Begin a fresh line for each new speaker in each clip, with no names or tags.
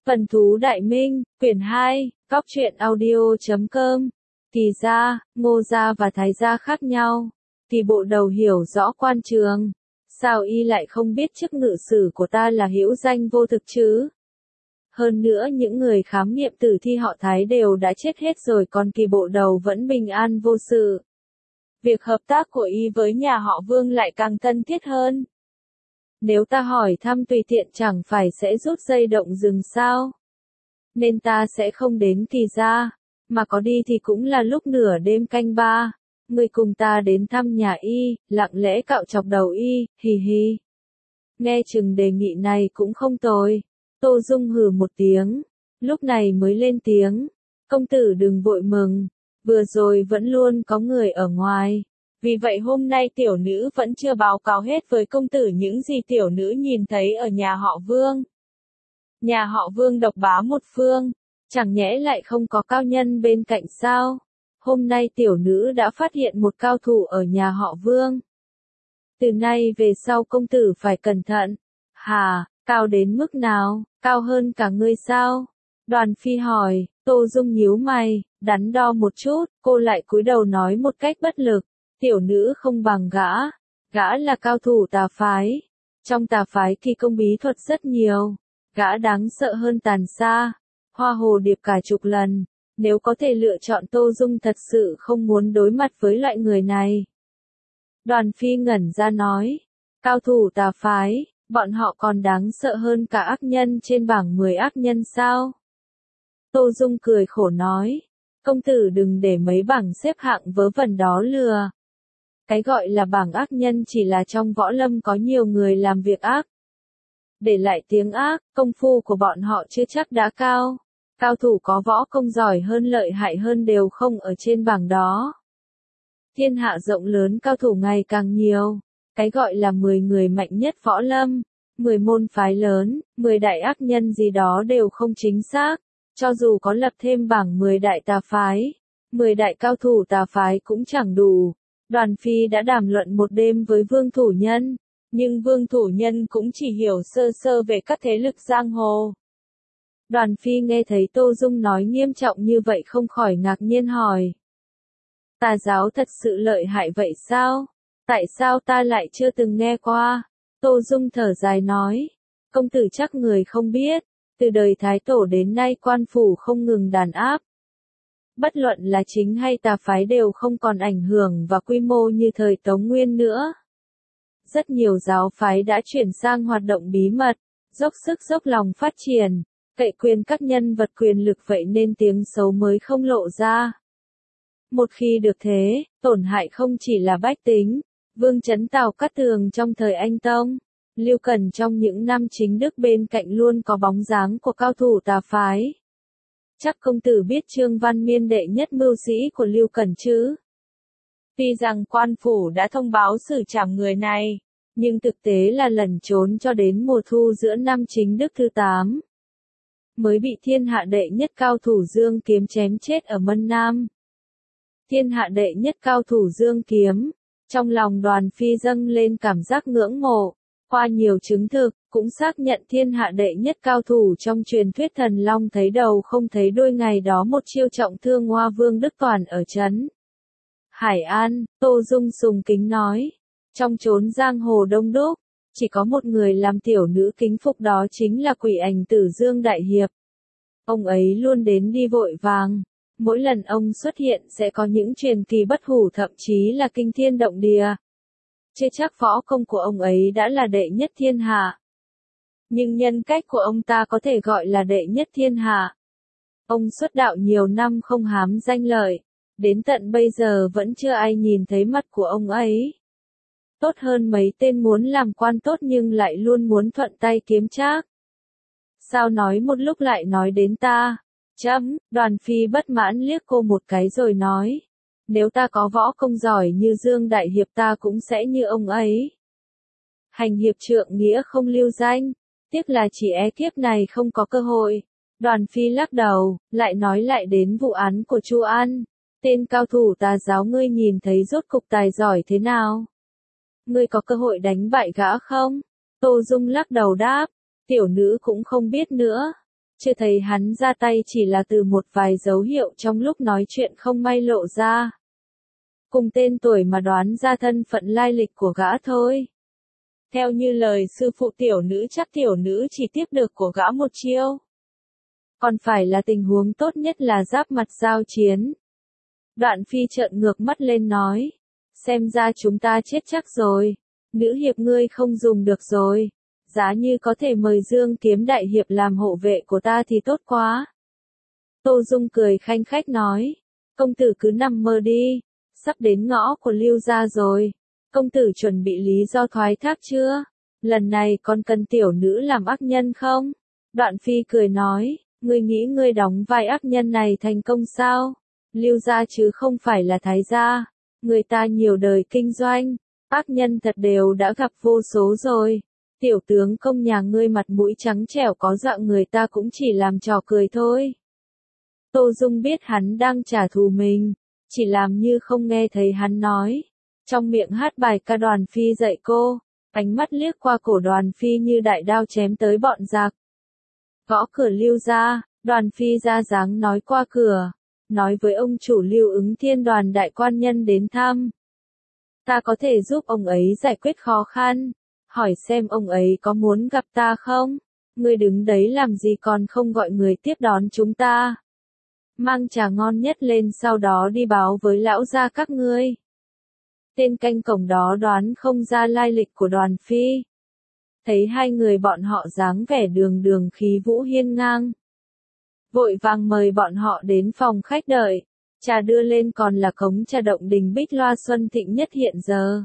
Vân Thú Đại Minh, quyển 2, Góc truyện audio.com. Kỳ gia, Ngô gia và Thái gia khác nhau. Kỳ bộ đầu hiểu rõ quan trường. Sao y lại không biết chức ngự sử của ta là hữu danh vô thực chứ? Hơn nữa những người khám nghiệm tử thi họ Thái đều đã chết hết rồi, còn Kỳ bộ đầu vẫn bình an vô sự. Việc hợp tác của y với nhà họ Vương lại càng thân thiết hơn. Nếu ta hỏi thăm tùy tiện chẳng phải sẽ rút dây động rừng sao? Nên ta sẽ không đến Kỳ gia, mà có đi thì cũng là lúc nửa đêm canh 3. Ngươi cùng ta đến thăm nhà y, lặng lẽ cạo chọc đầu y, hì hì. Nghe chừng đề nghị này cũng không tồi. Tô Dung hừ một tiếng, lúc này mới lên tiếng. Công tử đừng vội mừng, vừa rồi vẫn luôn có người ở ngoài. Vì vậy hôm nay tiểu nữ vẫn chưa báo cáo hết với công tử những gì tiểu nữ nhìn thấy ở nhà họ Vương. Nhà họ Vương độc bá một phương, chẳng nhẽ lại không có cao nhân bên cạnh sao? Hôm nay tiểu nữ đã phát hiện một cao thủ ở nhà họ Vương. Từ nay về sau công tử phải cẩn thận. Hà, cao đến mức nào, cao hơn cả ngươi sao? Đoàn Phi hỏi. Tô Dung nhíu mày, đắn đo một chút, cô lại cúi đầu nói một cách bất lực. Tiểu nữ không bằng gã là cao thủ tà phái. Trong tà phái kỳ công bí thuật rất nhiều, gã đáng sợ hơn Tàn Sa, Hoa Hồ Điệp cả chục lần. Nếu có thể lựa chọn, Tô Dung thật sự không muốn đối mặt với loại người này. Đoàn Phi ngẩn ra nói, cao thủ tà phái, bọn họ còn đáng sợ hơn cả ác nhân trên bảng 10 ác nhân sao? Tô Dung cười khổ nói, công tử đừng để mấy bảng xếp hạng vớ vẩn đó lừa. Cái gọi là bảng ác nhân chỉ là trong võ lâm có nhiều người làm việc ác, để lại tiếng ác, công phu của bọn họ chưa chắc đã cao. Cao thủ có võ công giỏi hơn, lợi hại hơn đều không ở trên bảng đó. Thiên hạ rộng lớn, cao thủ ngày càng nhiều. Cái gọi là 10 người mạnh nhất võ lâm, 10 môn phái lớn, 10 đại ác nhân gì đó đều không chính xác. Cho dù có lập thêm bảng 10 đại tà phái, 10 đại cao thủ tà phái cũng chẳng đủ. Đoàn Phi đã đàm luận một đêm với Vương Thủ Nhân, nhưng Vương Thủ Nhân cũng chỉ hiểu sơ sơ về các thế lực giang hồ. Đoàn Phi nghe thấy Tô Dung nói nghiêm trọng như vậy không khỏi ngạc nhiên hỏi. Tà giáo thật sự lợi hại vậy sao? Tại sao ta lại chưa từng nghe qua? Tô Dung thở dài nói. Công tử chắc người không biết, từ đời Thái Tổ đến nay quan phủ không ngừng đàn áp. Bất luận là chính hay tà phái đều không còn ảnh hưởng và quy mô như thời Tống Nguyên nữa. Rất nhiều giáo phái đã chuyển sang hoạt động bí mật, dốc sức dốc lòng phát triển, cậy quyền các nhân vật quyền lực, vậy nên tiếng xấu mới không lộ ra. Một khi được thế, tổn hại không chỉ là bách tính. Vương Chấn Tào Cát Tường trong thời Anh Tông, Lưu Cần trong những năm chính đức bên cạnh luôn có bóng dáng của cao thủ tà phái. Chắc công tử biết Trương Văn Miên, đệ nhất mưu sĩ của Lưu Cần chứ? Tuy rằng quan phủ đã thông báo xử trảm người này, nhưng thực tế là lẩn trốn cho đến mùa thu giữa năm chính đức thứ 8. Mới bị thiên hạ đệ nhất cao thủ Dương Kiếm chém chết ở Mân Nam. Thiên hạ đệ nhất cao thủ Dương Kiếm, trong lòng Đoàn Phi dâng lên cảm giác ngưỡng mộ. Qua nhiều chứng thực, cũng xác nhận thiên hạ đệ nhất cao thủ trong truyền thuyết thần long thấy đầu không thấy đuôi, ngày đó một chiêu trọng thương Hoa Vương Đức Toàn ở trấn Hải An. Tô Dung sùng kính nói, trong chốn giang hồ đông đúc, chỉ có một người làm tiểu nữ kính phục, đó chính là Quỷ Ảnh Tử Dương Đại Hiệp. Ông ấy luôn đến đi vội vàng, mỗi lần ông xuất hiện sẽ có những truyền kỳ bất hủ, thậm chí là kinh thiên động địa. Chưa chắc võ công của ông ấy đã là đệ nhất thiên hạ, nhưng nhân cách của ông ta có thể gọi là đệ nhất thiên hạ. Ông xuất đạo nhiều năm không hám danh lợi, đến tận bây giờ vẫn chưa ai nhìn thấy mặt của ông ấy. Tốt hơn mấy tên muốn làm quan tốt nhưng lại luôn muốn thuận tay kiếm trác. Sao nói một lúc lại nói đến ta? Đoàn Phi bất mãn liếc cô một cái rồi nói. Nếu ta có võ công giỏi như Dương Đại Hiệp ta cũng sẽ như ông ấy. Hành hiệp trượng nghĩa không lưu danh, tiếc là chỉ kiếp này không có cơ hội. Đoàn Phi lắc đầu, lại nói lại đến vụ án của Chu An. Tên cao thủ tà giáo ngươi nhìn thấy rốt cục tài giỏi thế nào? Ngươi có cơ hội đánh bại gã không? Tô Dung lắc đầu đáp, tiểu nữ cũng không biết nữa. Chưa thấy hắn ra tay chỉ là từ một vài dấu hiệu trong lúc nói chuyện không may lộ ra. Cùng tên tuổi mà đoán ra thân phận lai lịch của gã thôi. Theo như lời sư phụ tiểu nữ chắc tiểu nữ chỉ tiếp được của gã một chiêu. Còn phải là tình huống tốt nhất là giáp mặt giao chiến. Đoạn Phi trợn ngược mắt lên nói. Xem ra chúng ta chết chắc rồi. Nữ hiệp ngươi không dùng được rồi. Giá như có thể mời Dương Kiếm đại hiệp làm hộ vệ của ta thì tốt quá. Tô Dung cười khanh khách nói. Công tử cứ nằm mơ đi. Sắp đến ngõ của Lưu gia rồi. Công tử chuẩn bị lý do thoái thác chưa? Lần này còn cần tiểu nữ làm ác nhân không? Đoạn Phi cười nói. Ngươi nghĩ ngươi đóng vai ác nhân này thành công sao? Lưu gia chứ không phải là Thái gia. Người ta nhiều đời kinh doanh. Ác nhân thật đều đã gặp vô số rồi. Tiểu tướng công nhà ngươi mặt mũi trắng trẻo có dạng người ta cũng chỉ làm trò cười thôi. Tô Dung biết hắn đang trả thù mình. Chỉ làm như không nghe thấy hắn nói. Trong miệng hát bài ca Đoàn Phi dạy cô. Ánh mắt liếc qua cổ Đoàn Phi như đại đao chém tới bọn giặc. Gõ cửa Lưu gia, Đoàn Phi ra dáng nói qua cửa. Nói với ông chủ Lưu Ứng Thiên đoàn đại quan nhân đến thăm. Ta có thể giúp ông ấy giải quyết khó khăn. Hỏi xem ông ấy có muốn gặp ta không? Ngươi đứng đấy làm gì còn không gọi người tiếp đón chúng ta? Mang trà ngon nhất lên sau đó đi báo với lão gia các ngươi. Tên canh cổng đó đoán không ra lai lịch của Đoàn Phi. Thấy hai người bọn họ dáng vẻ đường đường khí vũ hiên ngang. Vội vàng mời bọn họ đến phòng khách đợi. Trà đưa lên còn là cống trà động đình bích loa xuân thịnh nhất hiện giờ.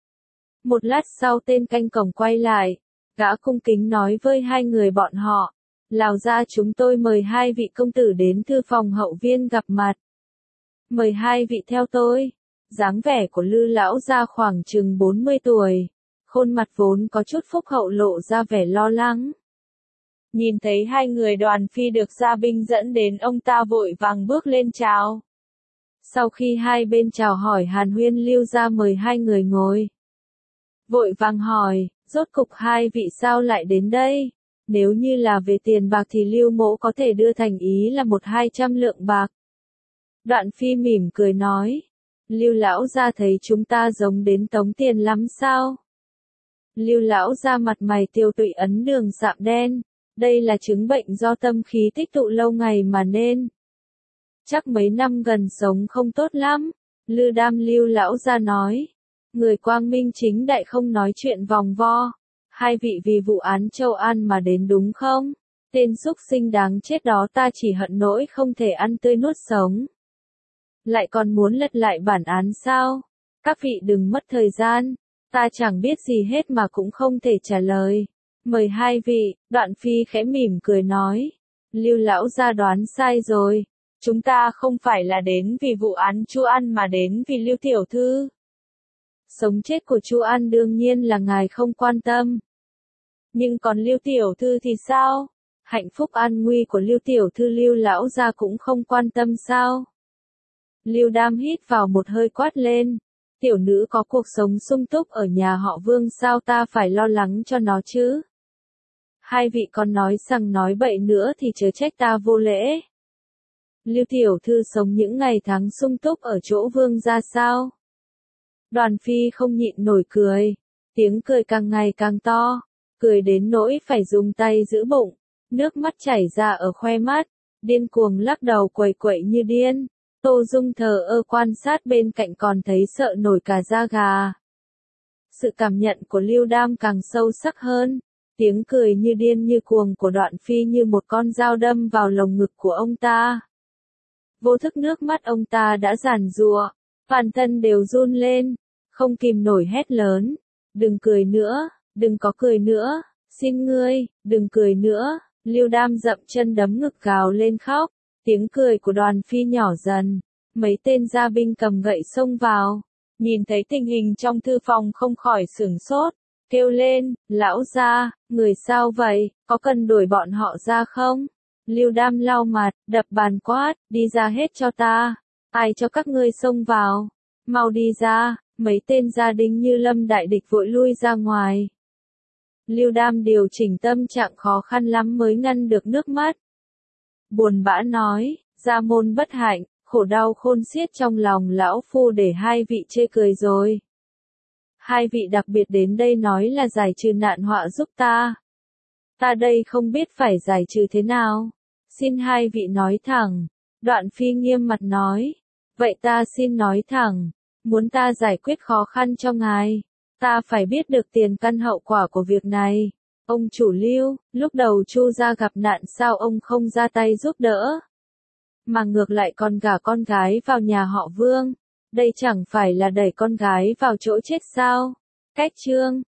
Một lát sau tên canh cổng quay lại. Gã cung kính nói với hai người bọn họ. Lào ra chúng tôi mời hai vị công tử đến thư phòng hậu viên gặp mặt. Mời hai vị theo tôi. Dáng vẻ của Lư lão ra khoảng chừng 40 tuổi. Khuôn mặt vốn có chút phúc hậu lộ ra vẻ lo lắng. Nhìn thấy hai người Đoàn Phi được gia binh dẫn đến ông ta vội vàng bước lên chào. Sau khi hai bên chào hỏi hàn huyên Lưu ra mời hai người ngồi. Vội vàng hỏi, rốt cục hai vị sao lại đến đây? Nếu như là về tiền bạc thì Lưu mỗ có thể đưa thành ý là 100-200 lượng bạc. Đoạn Phi mỉm cười nói. Lưu lão ra thấy chúng ta giống đến tống tiền lắm sao? Lưu lão ra mặt mày tiêu tụy ấn đường sạm đen. Đây là chứng bệnh do tâm khí tích tụ lâu ngày mà nên. Chắc mấy năm gần sống không tốt lắm. Lư Đam Lưu lão ra nói. Người quang minh chính đại không nói chuyện vòng vo. Hai vị vì vụ án Châu An mà đến đúng không? Tên súc sinh đáng chết đó ta chỉ hận nỗi không thể ăn tươi nuốt sống. Lại còn muốn lật lại bản án sao? Các vị đừng mất thời gian. Ta chẳng biết gì hết mà cũng không thể trả lời. Mời hai vị, Đoạn Phi khẽ mỉm cười nói. Lưu lão gia đoán sai rồi. Chúng ta không phải là đến vì vụ án Chu An mà đến vì Lưu tiểu thư. Sống chết của Chu An đương nhiên là ngài không quan tâm. Nhưng còn Lưu tiểu thư thì sao? Hạnh phúc an nguy của Lưu tiểu thư Lưu lão gia cũng không quan tâm sao? Lưu Đam hít vào một hơi quát lên. Tiểu nữ có cuộc sống sung túc ở nhà họ Vương sao ta phải lo lắng cho nó chứ? Hai vị còn nói rằng nói bậy nữa thì chớ trách ta vô lễ. Lưu tiểu thư sống những ngày tháng sung túc ở chỗ Vương gia sao? Đoàn Phi không nhịn nổi cười. Tiếng cười càng ngày càng to. Cười đến nỗi phải dùng tay giữ bụng. Nước mắt chảy ra ở khoe mắt. Điên cuồng lắc đầu quẩy quậy như điên. Tô Dung thờ ơ quan sát bên cạnh còn thấy sợ nổi cả da gà. Sự cảm nhận của Lưu Đam càng sâu sắc hơn. Tiếng cười như điên như cuồng của Đoạn Phi như một con dao đâm vào lồng ngực của ông ta. Vô thức nước mắt ông ta đã giàn giụa, toàn thân đều run lên, không kìm nổi hét lớn. Đừng cười nữa, đừng có cười nữa, xin ngươi, đừng cười nữa. Lưu Đam dậm chân đấm ngực gào lên khóc. Tiếng cười của Đoàn Phi nhỏ dần. Mấy tên gia binh cầm gậy xông vào. Nhìn thấy tình hình trong thư phòng không khỏi sửng sốt. Kêu lên, lão gia, người sao vậy, có cần đuổi bọn họ ra không? Lưu Đam lau mặt, đập bàn quát, đi ra hết cho ta. Ai cho các ngươi xông vào? Mau đi ra. Mấy tên gia đình như lâm đại địch vội lui ra ngoài. Lưu Đam điều chỉnh tâm trạng khó khăn lắm mới ngăn được nước mắt. buồn bã nói, gia môn bất hạnh, khổ đau khôn xiết trong lòng lão phu để hai vị chê cười rồi. Hai vị đặc biệt đến đây nói là giải trừ nạn họa giúp ta. Ta đây không biết phải giải trừ thế nào. Xin hai vị nói thẳng. Đoạn Phi nghiêm mặt nói. Vậy ta xin nói thẳng. Muốn ta giải quyết khó khăn cho ngài, ta phải biết được tiền căn hậu quả của việc này. Ông chủ Lưu, lúc đầu Chu gia gặp nạn sao ông không ra tay giúp đỡ? Mà ngược lại còn gả con gái vào nhà họ Vương. Đây chẳng phải là đẩy con gái vào chỗ chết sao? Cách chương